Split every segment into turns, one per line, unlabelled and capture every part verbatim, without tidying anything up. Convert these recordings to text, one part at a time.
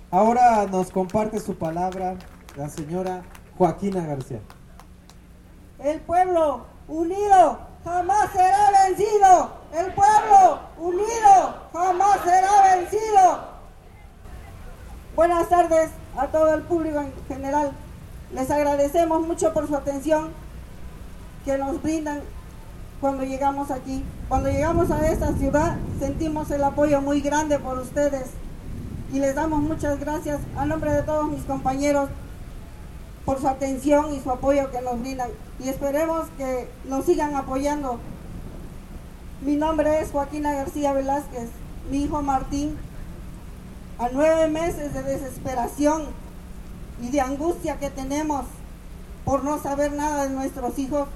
Ahora nos comparte su palabra la señora Joaquina García.
El pueblo unido jamás será vencido. El pueblo unido jamás será vencido. Buenas tardes a todo el público en general. Les agradecemos mucho por su atención que nos brindan cuando llegamos aquí. Cuando llegamos a esta ciudad sentimos el apoyo muy grande por ustedes y les damos muchas gracias a nombre de todos mis compañeros por su atención y su apoyo que nos brindan, y esperemos que nos sigan apoyando. Mi nombre es Joaquina García Velázquez. Mi hijo Martín, a nueve meses de desesperación y de angustia que tenemos por no saber nada de nuestros hijos,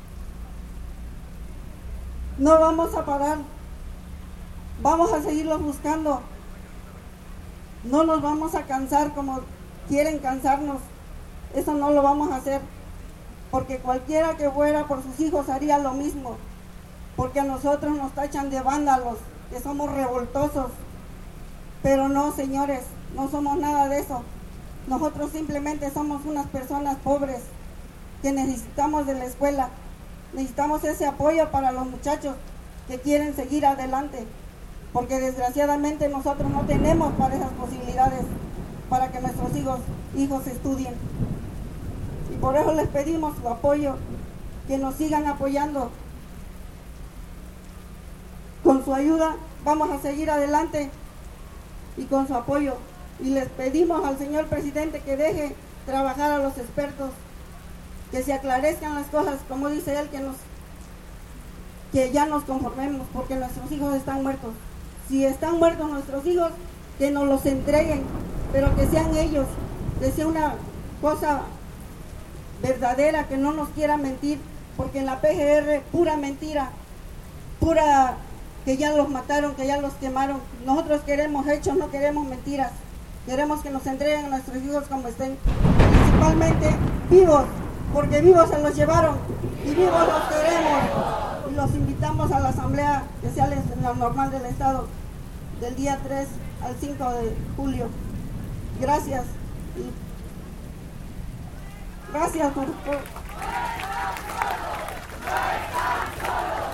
no vamos a parar, vamos a seguirlos buscando, no nos vamos a cansar como quieren cansarnos. Eso no lo vamos a hacer, porque cualquiera que fuera por sus hijos haría lo mismo, porque a nosotros nos tachan de vándalos, que somos revoltosos, pero no, señores, no somos nada de eso. Nosotros simplemente somos unas personas pobres que necesitamos de la escuela, necesitamos ese apoyo para los muchachos que quieren seguir adelante, porque desgraciadamente nosotros no tenemos para esas posibilidades, para que nuestros hijos, hijos estudien. Y por eso les pedimos su apoyo, que nos sigan apoyando. Con su ayuda vamos a seguir adelante y con su apoyo. Y les pedimos al señor presidente que deje trabajar a los expertos, que se aclarezcan las cosas, como dice él, que nos que ya nos conformemos, porque nuestros hijos están muertos. Si están muertos nuestros hijos, que nos los entreguen, pero que sean ellos, que sea una cosa verdadera, que no nos quiera mentir, porque en la P G R pura mentira, pura que ya los mataron, que ya los quemaron. Nosotros queremos hechos, no queremos mentiras. Queremos que nos entreguen a nuestros hijos como estén, principalmente vivos, porque vivos se los llevaron y vivos los queremos. Y los invitamos a la asamblea que sea la normal del estado del día tres al cinco de julio. Gracias. Y gracias por, por